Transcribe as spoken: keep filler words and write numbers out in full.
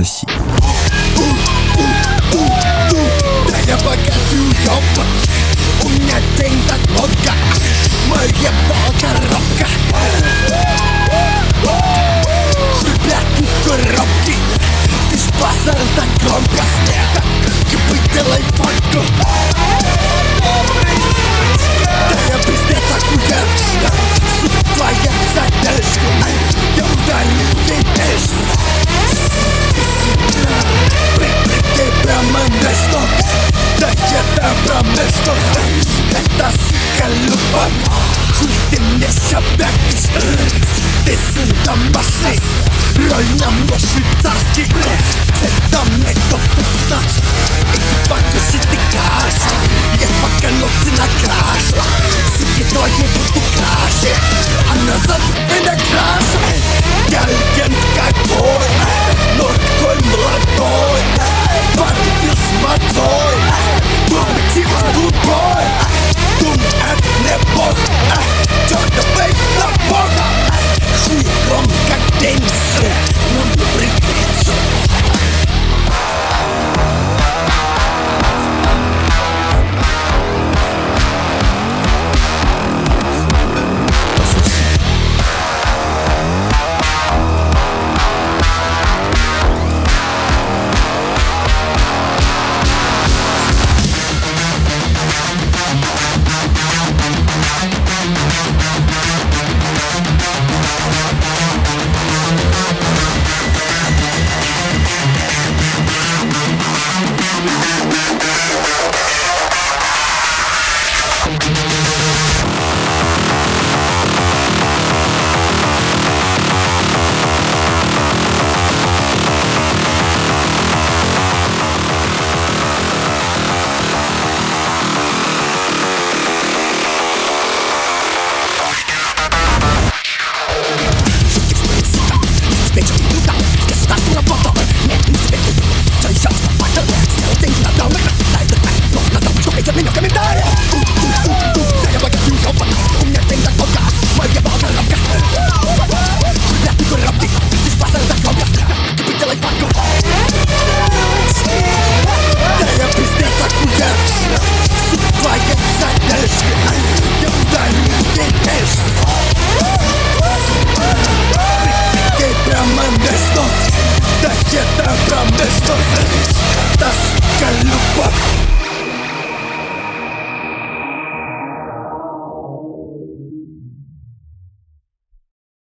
соси. Да я богатый уёбок, у меня денег много, моего коробка. Ребят, тут коробки, ты ж базар так громко. Кипы, делай фотку. Да я пиздец охуевший, сука твоя задержка. Я ударю ей эш. Ты прямо место, да это прямо место. Это сука любовь, хуй ты мне шабякишь. Ты сын домашний, роль на мой швейцарский. Это мне кто-то значит, и ты покушай ты каш. Я пока ногти на